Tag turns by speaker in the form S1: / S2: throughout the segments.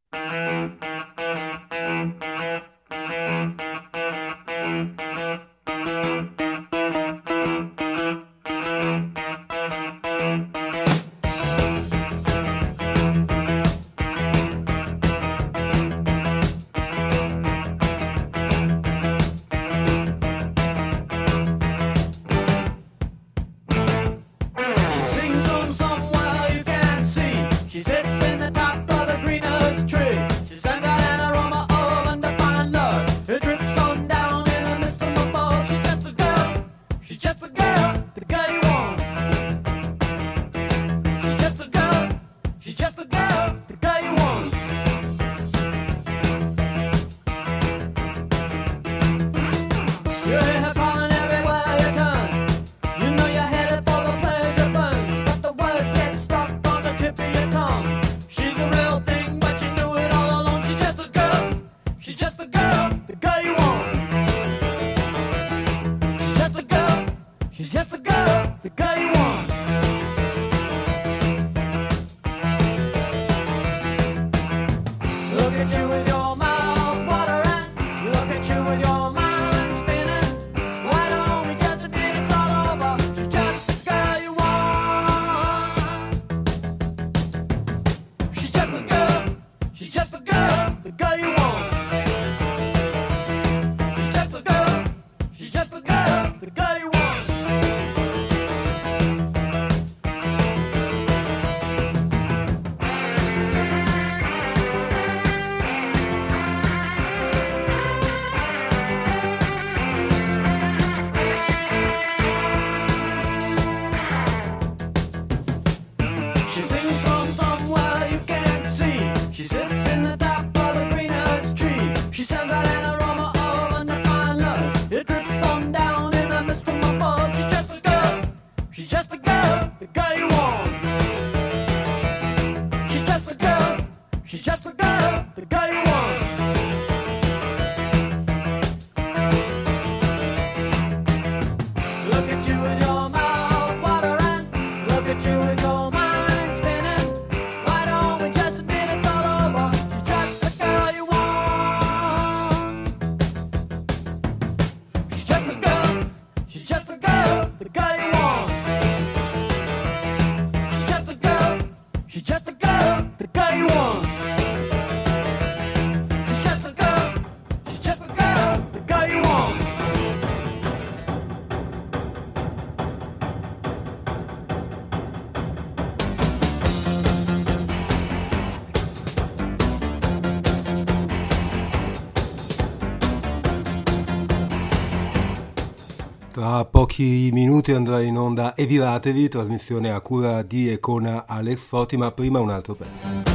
S1: Tra pochi minuti andrà in onda Eviratevi, trasmissione a cura di e con Alex Foti, ma prima un altro pezzo.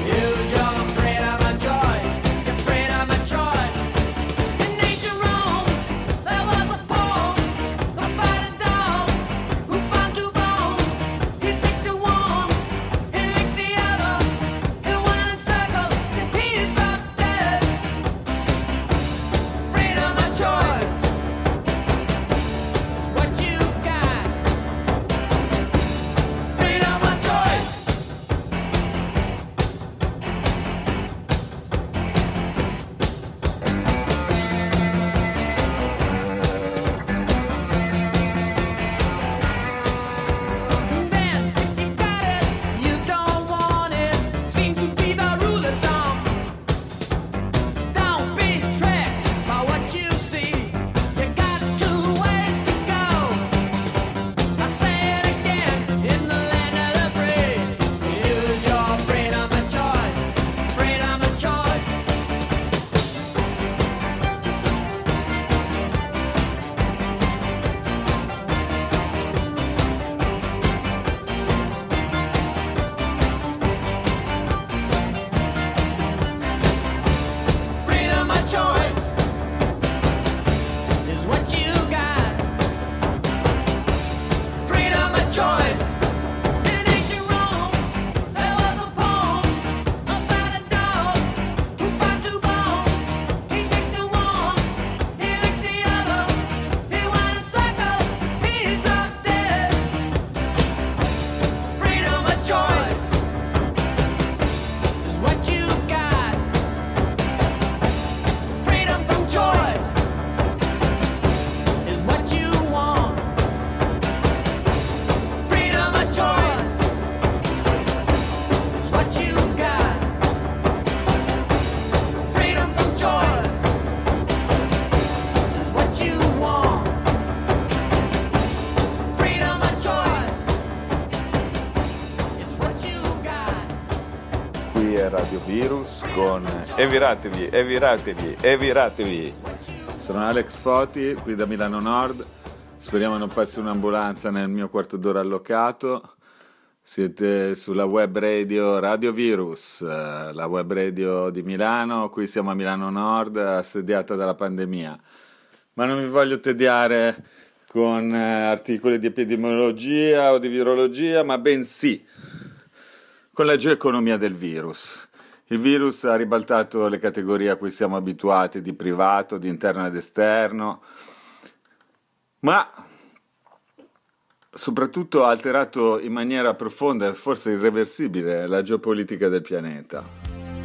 S2: Nature roam Radio Virus con Eviratevi, eviratevi, eviratevi. Sono Alex Foti, qui da Milano Nord. Speriamo non passi un'ambulanza nel mio quarto d'ora allocato. Siete sulla web radio Radio Virus, la web radio di Milano. Qui siamo a Milano Nord, assediata dalla pandemia. Ma non vi voglio tediare con articoli di epidemiologia o di virologia, ma bensì con la geoeconomia del virus. Il virus ha ribaltato le categorie a cui siamo abituati di privato, di interno ed esterno, ma soprattutto ha alterato in maniera profonda e forse irreversibile la geopolitica del pianeta.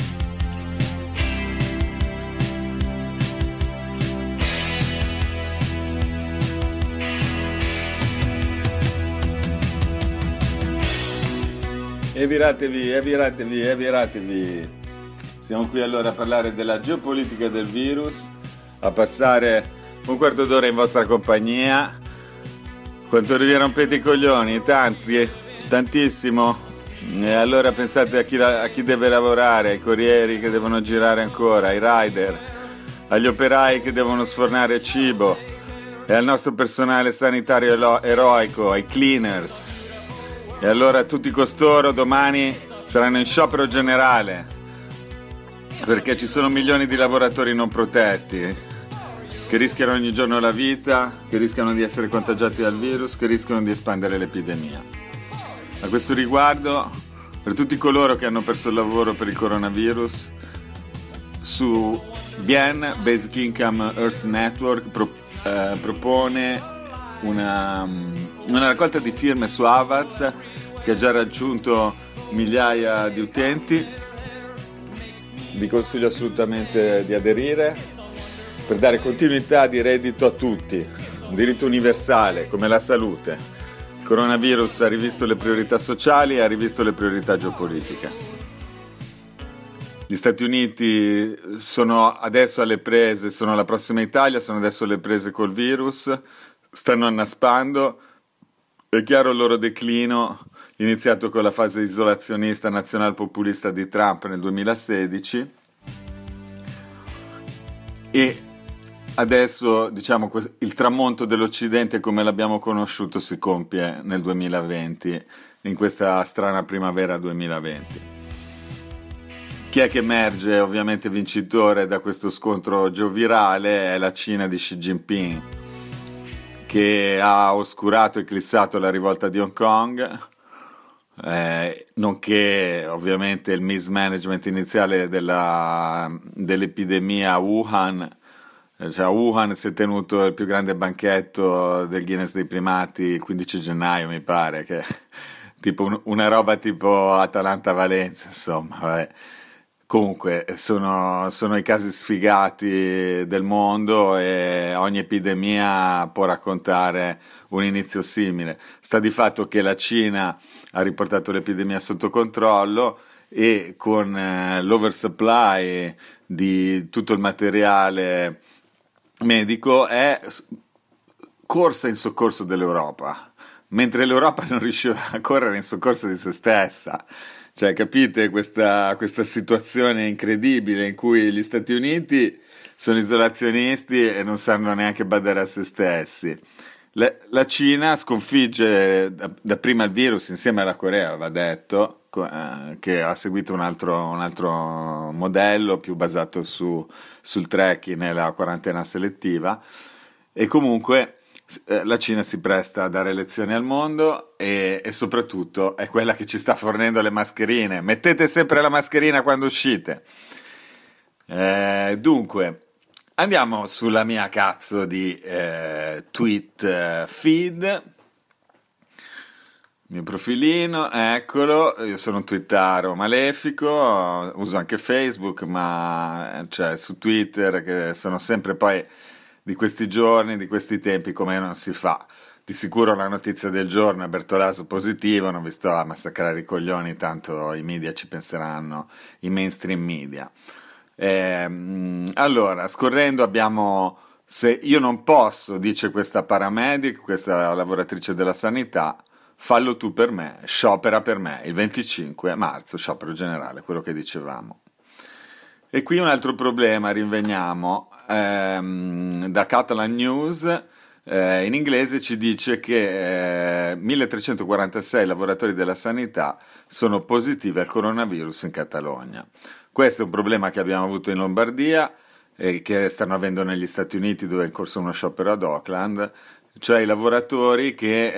S2: Eviratevi, eviratevi, eviratevi. Siamo qui allora a parlare della geopolitica del virus, a passare un quarto d'ora in vostra compagnia. Quanto vi rompete i coglioni? Tanti, tantissimo. E allora pensate a chi deve lavorare, ai corrieri che devono girare ancora, ai rider, agli operai che devono sfornare cibo, e al nostro personale sanitario eroico, ai cleaners. E allora tutti costoro domani saranno in sciopero generale, perché ci sono milioni di lavoratori non protetti che rischiano ogni giorno la vita, che rischiano di essere contagiati dal virus, che rischiano di espandere l'epidemia. A questo riguardo, per tutti coloro che hanno perso il lavoro per il coronavirus, su BIEN, Basic Income Earth Network, propone una raccolta di firme su Avaaz che ha già raggiunto migliaia di utenti. Vi consiglio assolutamente di aderire per dare continuità di reddito a tutti, un diritto universale come la salute. Il coronavirus ha rivisto le priorità sociali e ha rivisto le priorità geopolitiche. Gli Stati Uniti sono adesso alle prese, sono la prossima Italia, sono adesso alle prese col virus, stanno annaspando. È chiaro il loro declino, iniziato con la fase isolazionista nazional-populista di Trump nel 2016, e adesso, diciamo, il tramonto dell'Occidente come l'abbiamo conosciuto si compie nel 2020, in questa strana primavera 2020. Chi è che emerge ovviamente vincitore da questo scontro geovirale? È la Cina di Xi Jinping, che ha oscurato e eclissato la rivolta di Hong Kong, nonché ovviamente il mismanagement iniziale dell'epidemia a Wuhan. Cioè, a Wuhan si è tenuto il più grande banchetto del Guinness dei primati il 15 gennaio, mi pare, che tipo una roba tipo Atalanta-Valencia, insomma, vabbè. Comunque sono i casi sfigati del mondo e ogni epidemia può raccontare un inizio simile. Sta di fatto che la Cina ha riportato l'epidemia sotto controllo e con l'oversupply di tutto il materiale medico è corsa in soccorso dell'Europa, mentre l'Europa non riusciva a correre in soccorso di se stessa. Cioè, capite questa situazione incredibile in cui gli Stati Uniti sono isolazionisti e non sanno neanche badare a se stessi. La Cina sconfigge dapprima il virus insieme alla Corea, va detto, che ha seguito un altro modello più basato sul tracking e la quarantena selettiva, e comunque la Cina si presta a dare lezioni al mondo e soprattutto è quella che ci sta fornendo le mascherine. Mettete sempre la mascherina quando uscite. Dunque, andiamo sulla mia cazzo di tweet feed. Il mio profilino, eccolo. Io sono un twittaro malefico, uso anche Facebook, ma cioè, su Twitter, che sono sempre poi di questi giorni, di questi tempi, come non si fa. Di sicuro la notizia del giorno è Bertolaso positivo, non vi sto a massacrare i coglioni, tanto i media ci penseranno, i mainstream media. Allora, scorrendo abbiamo, se io non posso, dice questa paramedic, questa lavoratrice della sanità, fallo tu per me, sciopera per me, il 25 marzo, sciopero generale, quello che dicevamo. E qui un altro problema, rinveniamo, da Catalan News, in inglese ci dice che 1346 lavoratori della sanità sono positivi al coronavirus in Catalogna. Questo è un problema che abbiamo avuto in Lombardia e che stanno avendo negli Stati Uniti, dove è in corso uno sciopero ad Auckland, cioè i lavoratori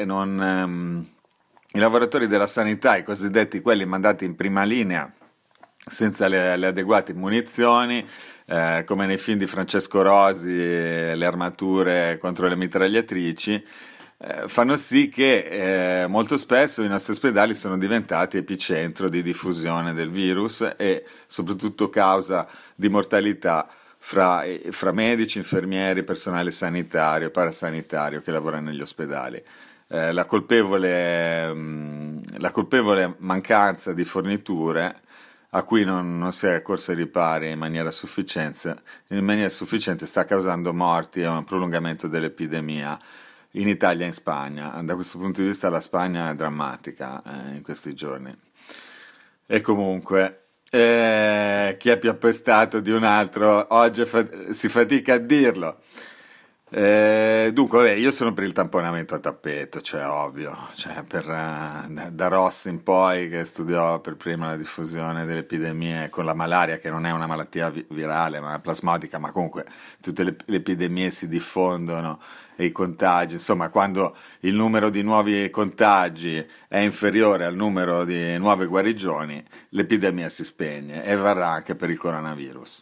S2: i lavoratori della sanità, i cosiddetti quelli mandati in prima linea senza le adeguate munizioni, come nei film di Francesco Rosi, le armature contro le mitragliatrici, fanno sì che molto spesso i nostri ospedali sono diventati epicentro di diffusione del virus e soprattutto causa di mortalità fra medici, infermieri, personale sanitario e parasanitario che lavora negli ospedali. La colpevole mancanza di forniture a cui non si è corso ai ripari in maniera sufficiente sta causando morti e un prolungamento dell'epidemia in Italia e in Spagna. Da questo punto di vista la Spagna è drammatica in questi giorni. E comunque, chi è più appestato di un altro oggi si fatica a dirlo. Dunque, io sono per il tamponamento a tappeto, cioè ovvio, cioè da Rossi in poi, che studiò per prima la diffusione delle epidemie con la malaria, che non è una malattia virale ma è plasmodica, ma comunque tutte le epidemie si diffondono e i contagi, insomma, quando il numero di nuovi contagi è inferiore al numero di nuove guarigioni, l'epidemia si spegne e varrà anche per il coronavirus.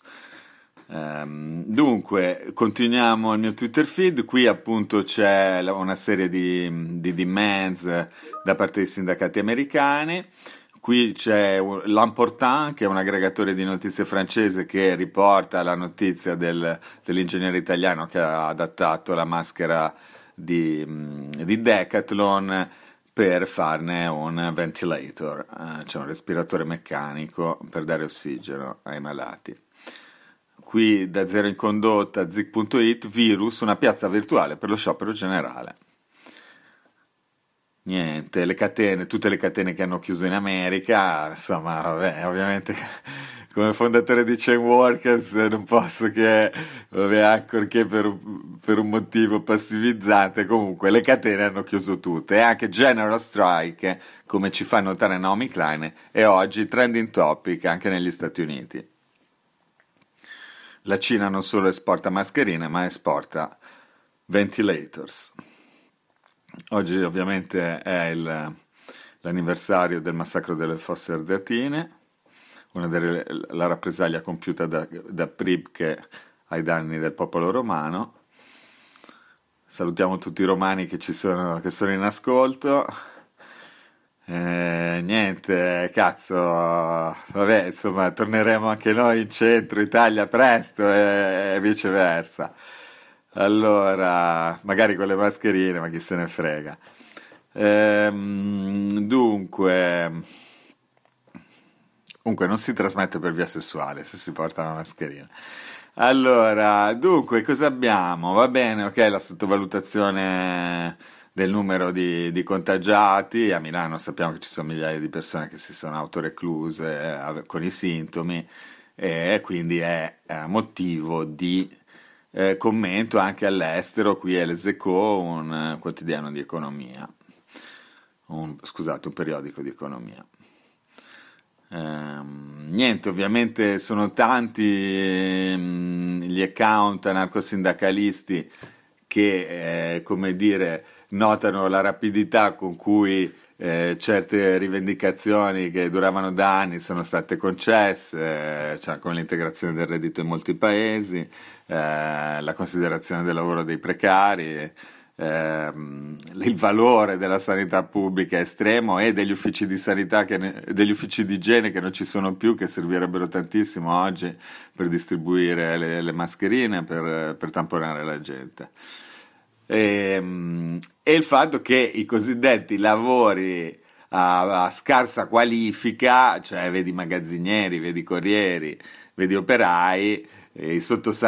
S2: Dunque, continuiamo il mio Twitter feed. Qui appunto c'è una serie di demands da parte dei sindacati americani. Qui c'è l'Important, che è un aggregatore di notizie francese che riporta la notizia dell'ingegnere italiano che ha adattato la maschera di Decathlon per farne un ventilator, cioè un respiratore meccanico per dare ossigeno ai malati. Qui da Zero in Condotta, Zik.it, virus, una piazza virtuale per lo sciopero generale. Niente, tutte le catene che hanno chiuso in America, insomma, vabbè, ovviamente come fondatore di Chain Workers non posso che, vabbè, ancorché per un motivo passivizzante, comunque le catene hanno chiuso tutte, e anche General Strike, come ci fa notare Naomi Klein, è oggi trending topic anche negli Stati Uniti. La Cina non solo esporta mascherine, ma esporta ventilators. Oggi ovviamente è l'anniversario del massacro delle Fosse Ardeatine, la rappresaglia compiuta da Pribke ai danni del popolo romano. Salutiamo tutti i romani che sono in ascolto. Niente, cazzo, vabbè, insomma, torneremo anche noi in centro Italia presto e viceversa. Allora, magari con le mascherine, ma chi se ne frega. Dunque, non si trasmette per via sessuale se si porta una mascherina. Allora, dunque, cosa abbiamo? Va bene, ok, la sottovalutazione del numero di contagiati. A Milano sappiamo che ci sono migliaia di persone che si sono autorecluse con i sintomi, e quindi è motivo di commento anche all'estero. Qui è l'Eseco, un quotidiano di economia, un periodico di economia. Niente, ovviamente sono tanti gli account anarcosindacalisti che, come dire, notano la rapidità con cui certe rivendicazioni che duravano da anni sono state concesse, cioè con l'integrazione del reddito in molti paesi, la considerazione del lavoro dei precari, il valore della sanità pubblica estremo e degli uffici di sanità, degli uffici di igiene che non ci sono più, che servirebbero tantissimo oggi per distribuire le mascherine, per tamponare la gente. E il fatto che i cosiddetti lavori a scarsa qualifica, cioè vedi magazzinieri, vedi corrieri, vedi operai, i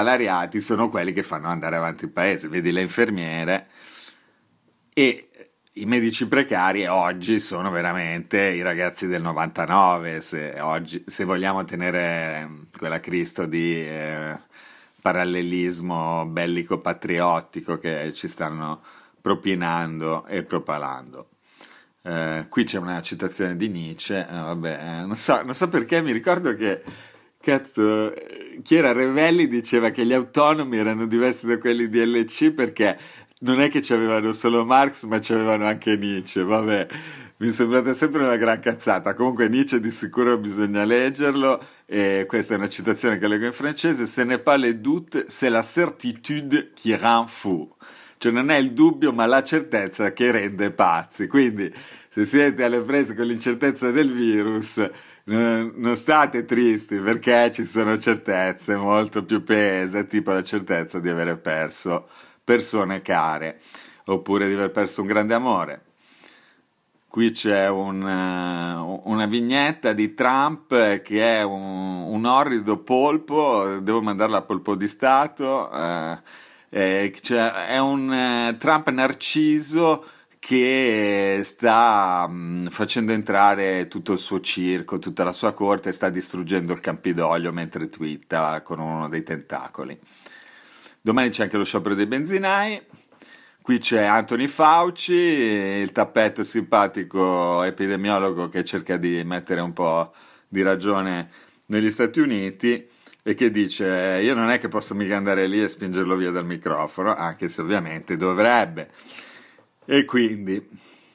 S2: sottosalariati sono quelli che fanno andare avanti il paese, vedi le infermiere, e i medici precari oggi sono veramente i ragazzi del 99, se vogliamo tenere quella Cristo di parallelismo bellico-patriottico che ci stanno propinando e propalando. Qui c'è una citazione di Nietzsche, non so perché, mi ricordo che cazzo, chi era Revelli diceva che gli autonomi erano diversi da quelli di LC perché non è che c'avevano solo Marx, ma c'avevano anche Nietzsche. Vabbè, mi è sembrata sempre una gran cazzata. Comunque Nietzsche di sicuro bisogna leggerlo, e questa è una citazione che leggo in francese: ce n'est pas le doute, c'est la certitude qui rend fou. Cioè non è il dubbio ma la certezza che rende pazzi. Quindi se siete alle prese con l'incertezza del virus, non state tristi, perché ci sono certezze molto più pese, tipo la certezza di avere perso persone care, oppure di aver perso un grande amore. Qui c'è una vignetta di Trump che è un orrido polpo, devo mandarla a Polpo di Stato, cioè è un Trump narciso che sta facendo entrare tutto il suo circo, tutta la sua corte, e sta distruggendo il Campidoglio mentre twitta con uno dei tentacoli. Domani c'è anche lo sciopero dei benzinai. Qui c'è Anthony Fauci, il tappetto simpatico epidemiologo che cerca di mettere un po' di ragione negli Stati Uniti e che dice: io non è che posso mica andare lì e spingerlo via dal microfono, anche se ovviamente dovrebbe. E quindi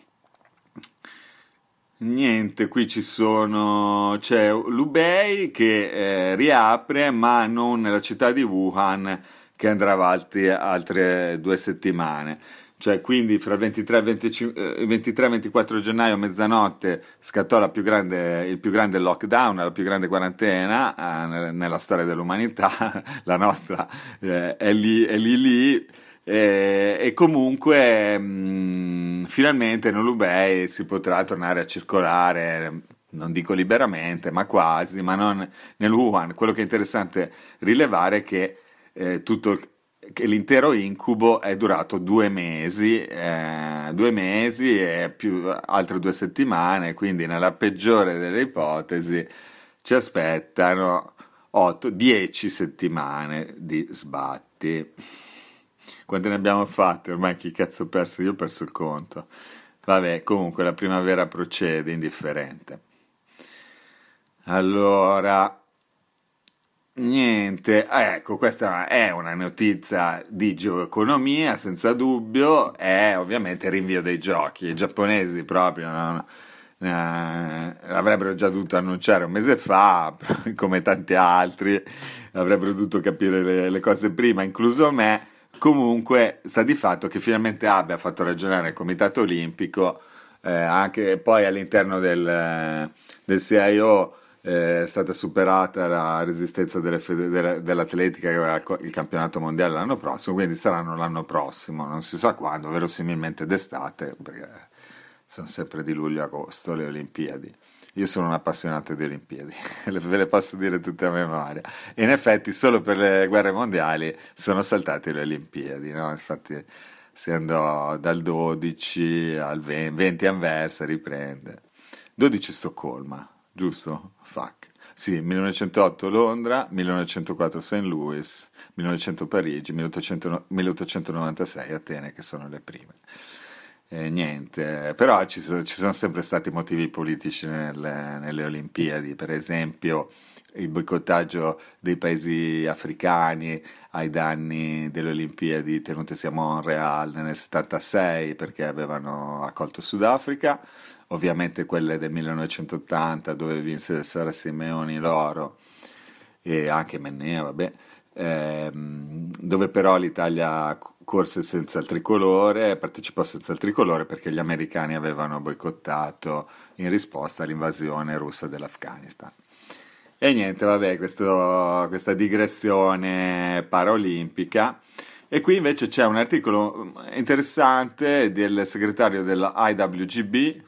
S2: niente, qui c'è l'Hubei che riapre, ma non nella città di Wuhan, che andrà avanti altre 2 settimane. Cioè, quindi fra il 23 e 24 gennaio a mezzanotte scattò il più grande lockdown, la più grande quarantena nella storia dell'umanità. La nostra è lì. E comunque finalmente nell'Hubei si potrà tornare a circolare, non dico liberamente, ma quasi, ma non nel Wuhan. Quello che è interessante rilevare è che che l'intero incubo è durato 2 mesi, 2 mesi e più altre 2 settimane, quindi nella peggiore delle ipotesi ci aspettano 10 settimane di sbatti. Quante ne abbiamo fatte? Ormai chi cazzo ha perso? Io ho perso il conto. Vabbè, comunque la primavera procede, indifferente. Allora, niente, ecco, questa è una notizia di geoeconomia, senza dubbio, è ovviamente il rinvio dei giochi. I giapponesi proprio l'avrebbero già dovuto annunciare un mese fa, come tanti altri, avrebbero dovuto capire le cose prima, incluso me. Comunque sta di fatto che finalmente abbia fatto ragionare il Comitato Olimpico, anche poi all'interno del CIO è stata superata la resistenza dell'atletica, che aveva il campionato mondiale l'anno prossimo, quindi saranno l'anno prossimo, non si sa quando, verosimilmente d'estate, perché sono sempre di luglio-agosto le Olimpiadi. Io sono un appassionato di Olimpiadi, ve le posso dire tutte a memoria. E in effetti solo per le guerre mondiali sono saltate le Olimpiadi, no? Infatti si andò dal 12 al 20 Anversa, riprende. 12 Stoccolma, giusto? Fuck. Sì, 1908 Londra, 1904 St. Louis, 1900 Parigi, 1896 Atene, che sono le prime. Niente, però ci sono sempre stati motivi politici nelle Olimpiadi, per esempio il boicottaggio dei paesi africani ai danni delle Olimpiadi tenutesi a Montreal nel 76 perché avevano accolto Sudafrica, ovviamente quelle del 1980 dove vinse Sara Simeoni l'oro e anche Mennea, vabbè. Dove però l'Italia corse senza il tricolore, partecipò senza il tricolore perché gli americani avevano boicottato in risposta all'invasione russa dell'Afghanistan. E niente, vabbè, questa digressione paraolimpica. E qui invece c'è un articolo interessante del segretario dell'IWGB,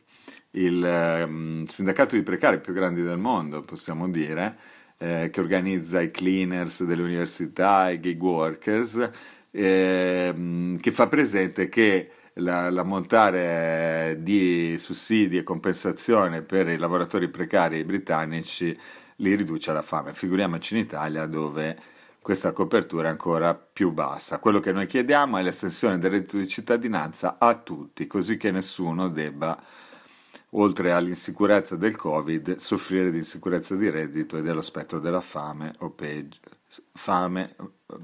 S2: il sindacato di precari più grandi del mondo, possiamo dire, che organizza i cleaners delle università, i gig workers, che fa presente che l'ammontare di sussidi e compensazione per i lavoratori precari britannici li riduce alla fame. Figuriamoci in Italia, dove questa copertura è ancora più bassa. Quello che noi chiediamo è l'estensione del reddito di cittadinanza a tutti, così che nessuno debba, oltre all'insicurezza del Covid, soffrire di insicurezza di reddito e dello spettro della fame o peggio. Fame,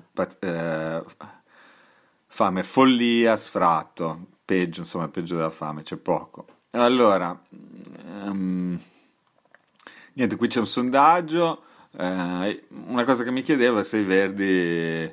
S2: follia, sfratto, peggio, insomma, peggio della fame, c'è poco. Allora, niente, qui c'è un sondaggio. Una cosa che mi chiedevo è se i Verdi,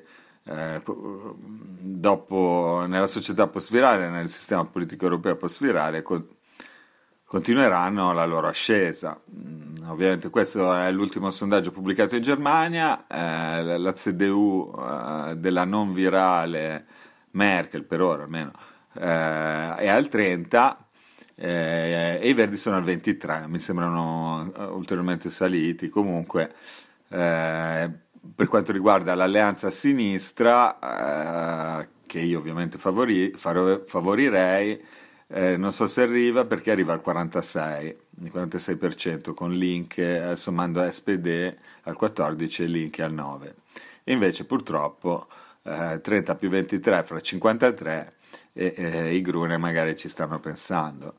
S2: dopo, nella società post-virale, nel sistema politico europeo post-virale, continueranno la loro ascesa. Ovviamente questo è l'ultimo sondaggio pubblicato in Germania, la CDU della non virale Merkel, per ora almeno, è al 30%, e i Verdi sono al 23%, mi sembrano ulteriormente saliti. Comunque, per quanto riguarda l'alleanza a sinistra, che io ovviamente favorirei, non so se arriva, perché arriva al 46% con Link, sommando SPD al 14% e Link al 9%. E invece purtroppo 30 più 23 fra 53, e i Grune magari ci stanno pensando.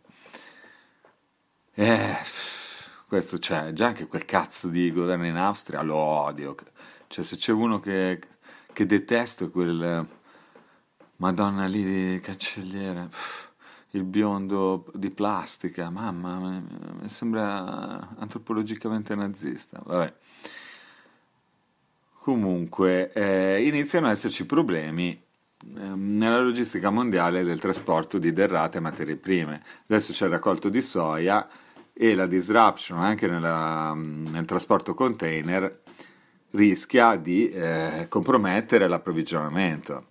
S2: Questo c'è, già anche quel cazzo di governo in Austria lo odio. Cioè, se c'è uno che detesto, quel Madonna lì di cancelliere, il biondo di plastica, mamma, mi sembra antropologicamente nazista. Vabbè. Comunque, iniziano ad esserci problemi nella logistica mondiale del trasporto di derrate e materie prime. Adesso c'è il raccolto di soia e la disruption anche nel trasporto container rischia di compromettere l'approvvigionamento.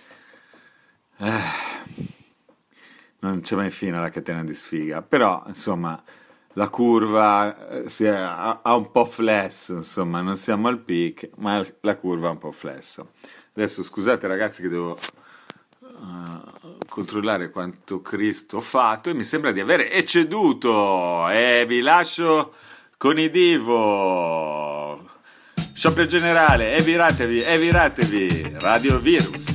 S2: Non c'è mai fine alla catena di sfiga, però insomma la curva ha un po' flesso, insomma non siamo al peak, ma la curva ha un po' flesso. Adesso scusate ragazzi che devo controllare quanto Cristo ho fatto, e mi sembra di aver ecceduto, e vi lascio con i Divo. Sciopero generale, eviratevi, Radio Virus.